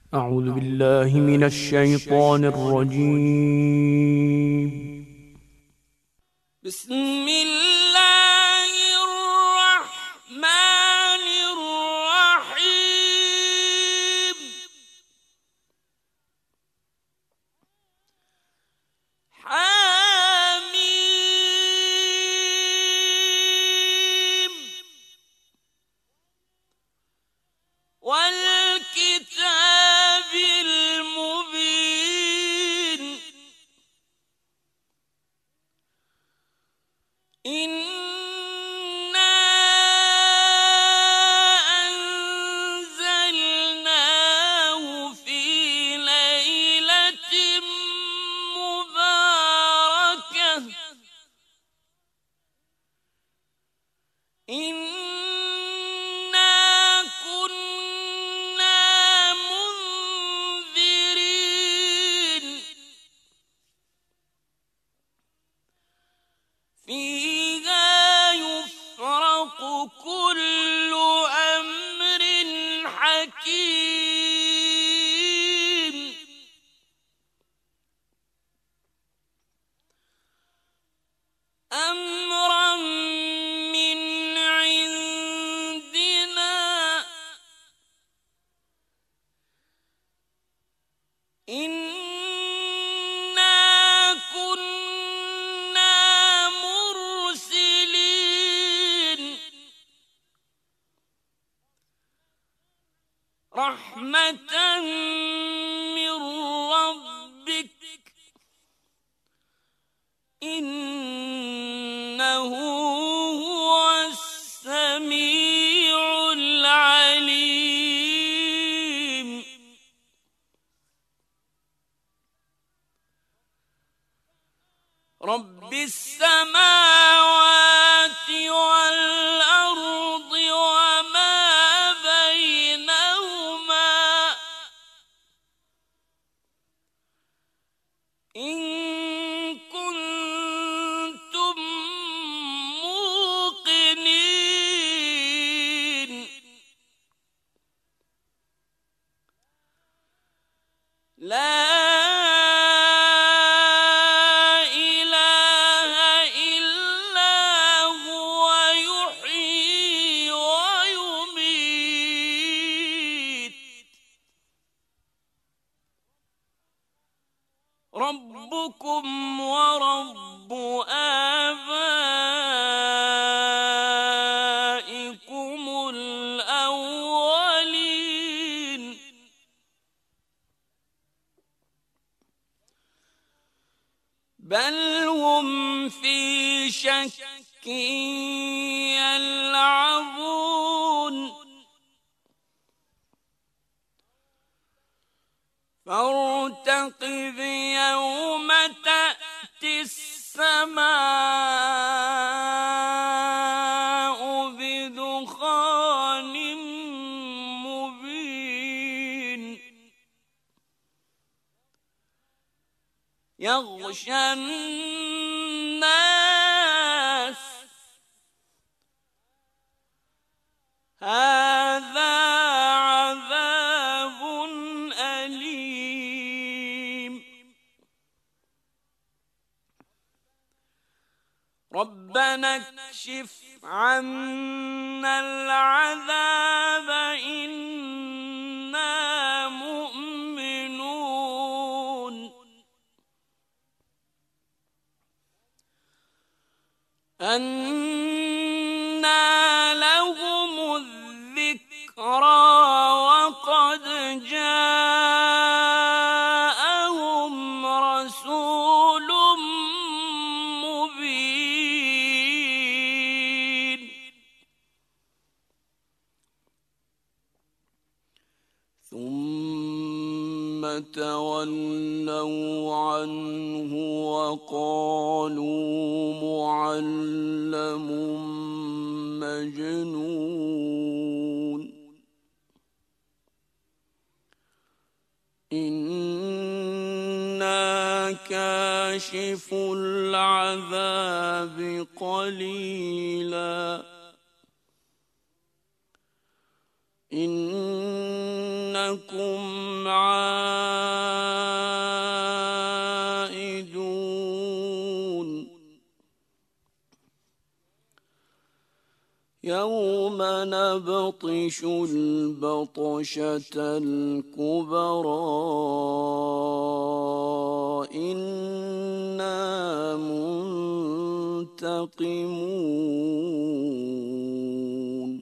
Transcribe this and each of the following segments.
أعوذ بالله من الشيطان الرجيم. بسم الله الرحمن الرحيم. حميم والكتاب المبين. إنا أنزلناه في ليلة مباركة. إنا كنا منذرين. فيها يفرق كل أمر حكيم. أمرا من عندنا. إنا كنا مرسلين. رحمة من ربك. إنه هو السميع العليم. رب السماوات والأرض وما بينهما. إن كنتم موقنين. لا إله إلا هو يحيي ويميت. ربكم ورب آبائكم الأولين. بل هم في شك يلعبون. فارتقب يوم تأتي السماء بدخان مبين. يغشى الناس. هذا عذاب أليم. ربنا اكشف عنا العذاب إنا مؤمنون. أنى لهم الذكرى وقد جاءهم رسول مبين. ثم تولوا عنه وقالوا معلم مجنون. إنا كاشف العذاب قليلا إنكم عائدون يوم نبطش البطشة الكبرى إنا منتقمون.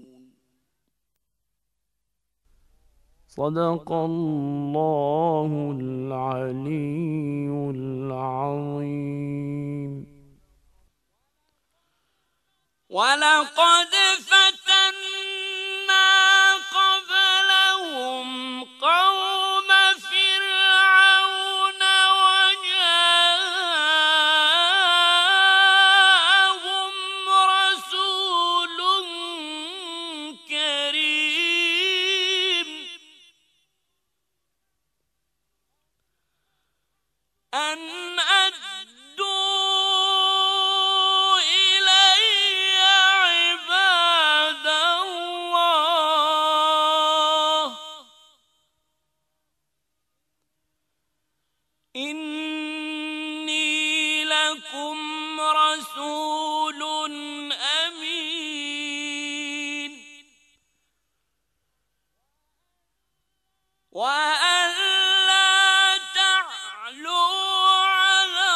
صدق الله العلي العظيم. ولقد فتنا قبلهم قوم فرعون وجاءهم رسول كريم أن أدوا إلي عباد الله إني لكم رسول أمين وأن لا تعلوا على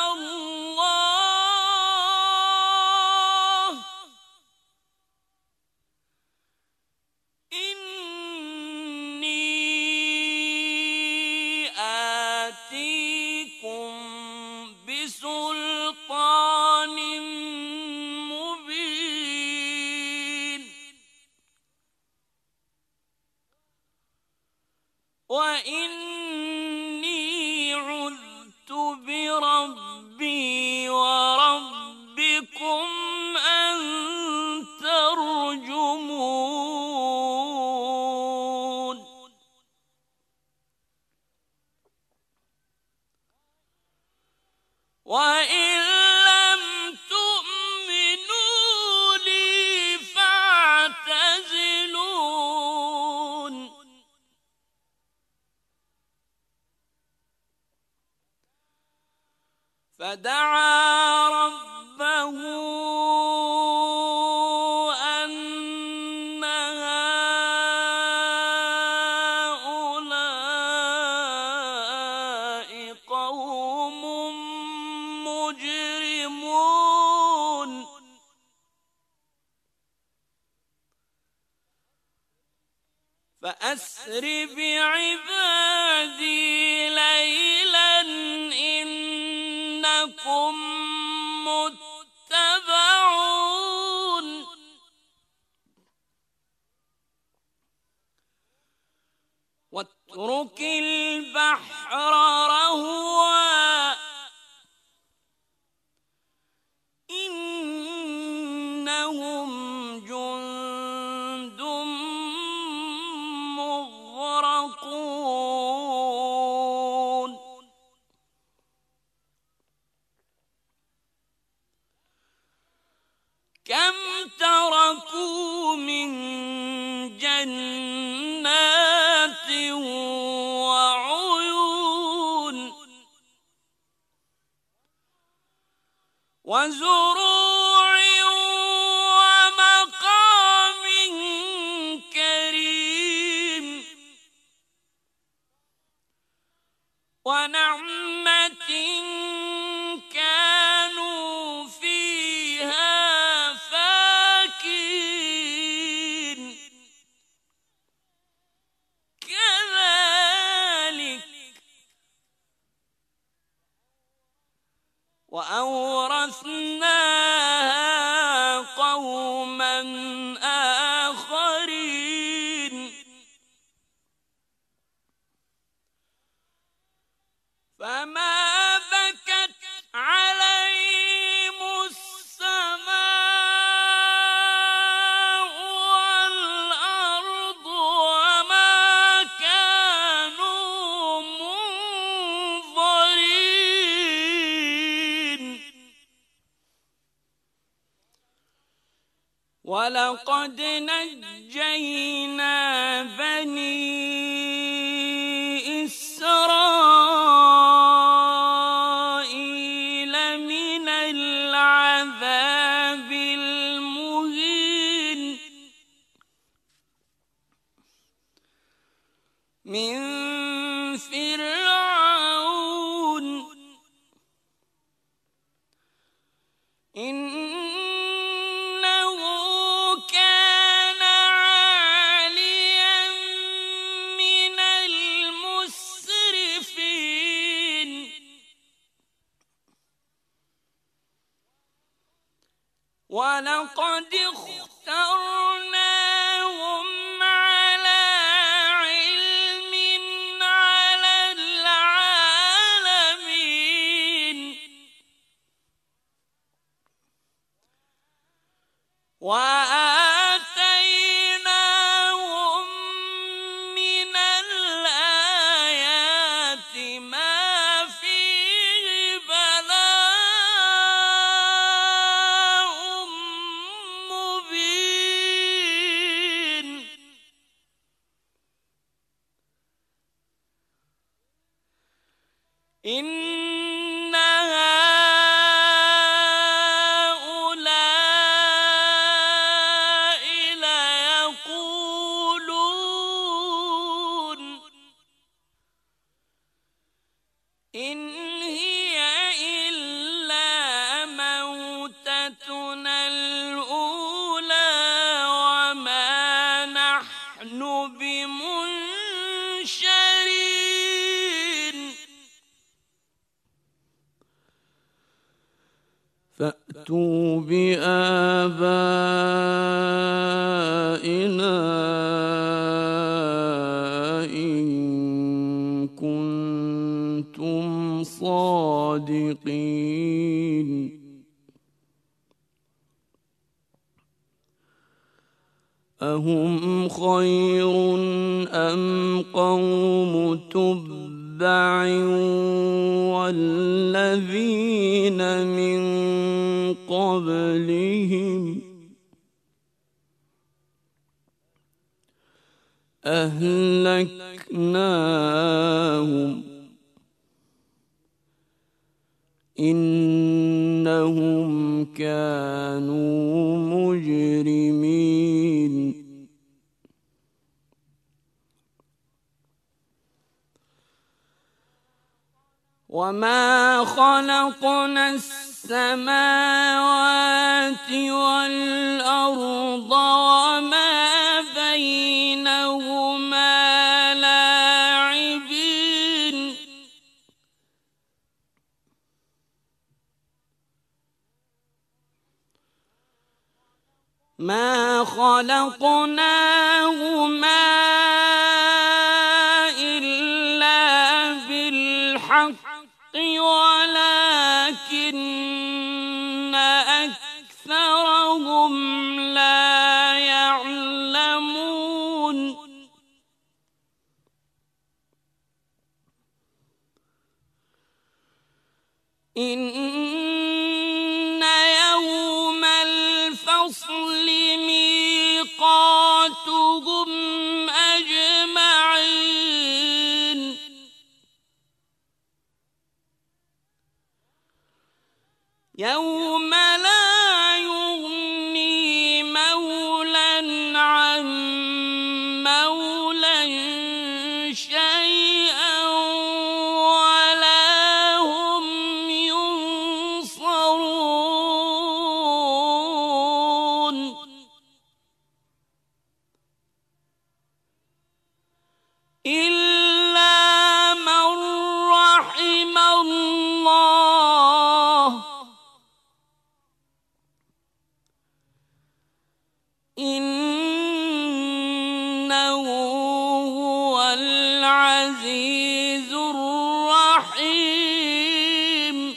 الله إني آتيكم بسلطان مبين وإني عذت بربي وربكم أن ترجمون. وإن لم تؤمنوا لي فاعتزلون. فدعا ربه أن هؤلاء قوم مجرمون فأسر بعبادي ليلا إنكم متبعون. واترك البحر رهوا إنهم جند مغرقون. كم تركوا من جنات وعيون وزروع ومقام كريم ونعمة كانوا فيها فاكهين كذلك وأورثناها قوما آخرين. فما بكت عليهم السماء والأرض وما كانوا منظرين. ولقد نجينا بني إسرائيل من العذاب المهين من فرعون إنه كان عاليا من المسرفين ولقد اخترناهم على علم على العالمين وآتيناهم من الآيات ما فيه بلاء مبين إن هؤلاء ليقولون إن هي إلا موتتنا الأولى وما نحن بمنشرين فأتوا بآبائنا إن كنتم صادقين أهم خير أم قوم تبع والذين من قبلهم أهلكناهم إنهم كانوا مجرمين وما خلقنا السماوات والأرض وما بينهما لاعبين ما خلقناهما إلا بالحق ولكن أكثرهم لا يعلمون إن يوم الفصل ميقاتهم أجمعين يوم لا يغني مولى عن مولى شيئا ولا هم ينصرون إلا من رحم الله إنه هو العزيز الرحيم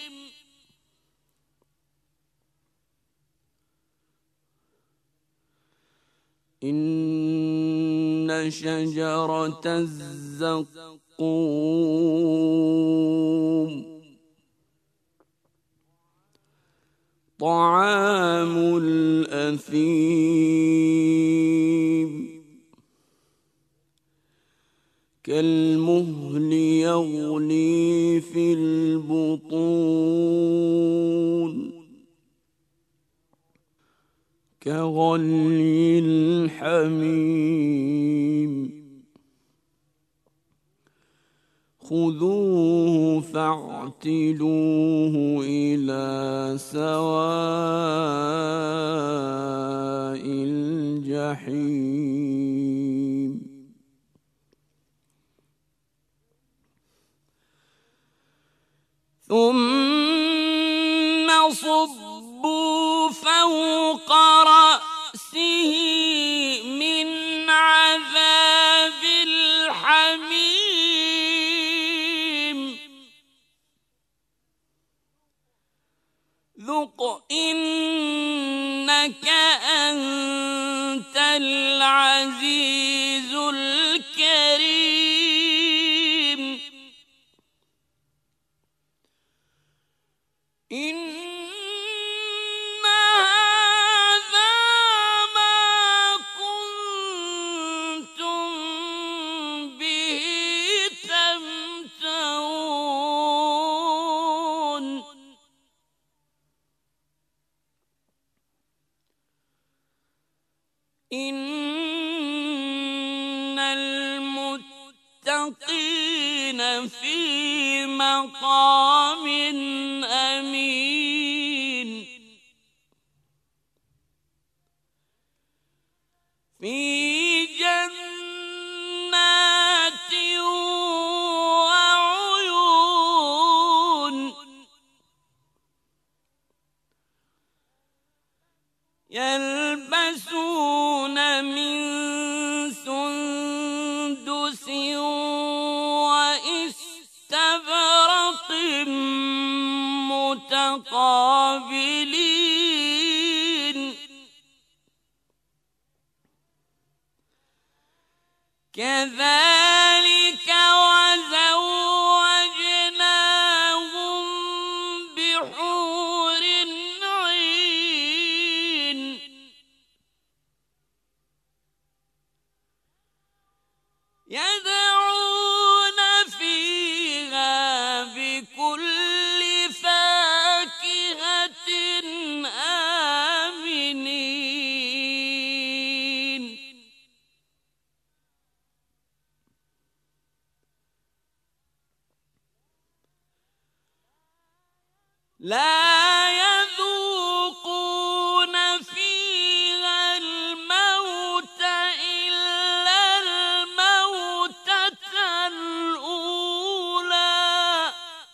إن شجرة الزقوم طعام الأثيم كالمهل يغلي في البطون كغلي الحميم خذوه فاعتلوه إلى سواء الجحيم ثم صبوا فوق رأسه من عذاب الحميم ذق إنك أنت العزيز الكريم إن هذا ما كنتم به تمترون إن المتقين في مقام أمين في جنات وعيون يلبسون من سندس واستبرق متقابلين كذلك وزوجناهم بحور عين يدعون فيها بكل فاكهة آمنين لا يذوقون فيها الموت إلا الموتة الأولى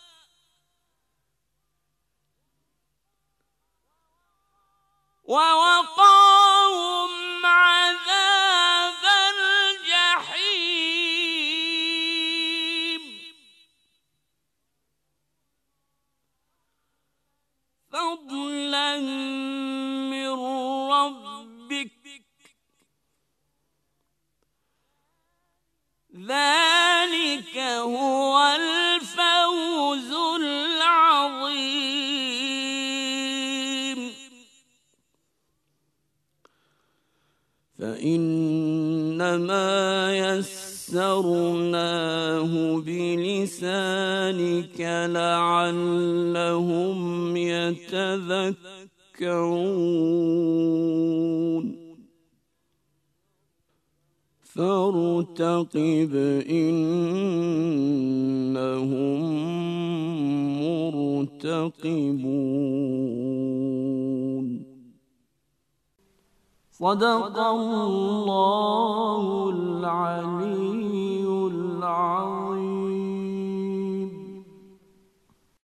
ووقاهم عذاب الجحيم فضلا من ربك ذلك هو الفوز العظيم فإنما يسرناه بلسانك لعلهم يتذكرون فارتقب إنهم مرتقبون صدق الله العليم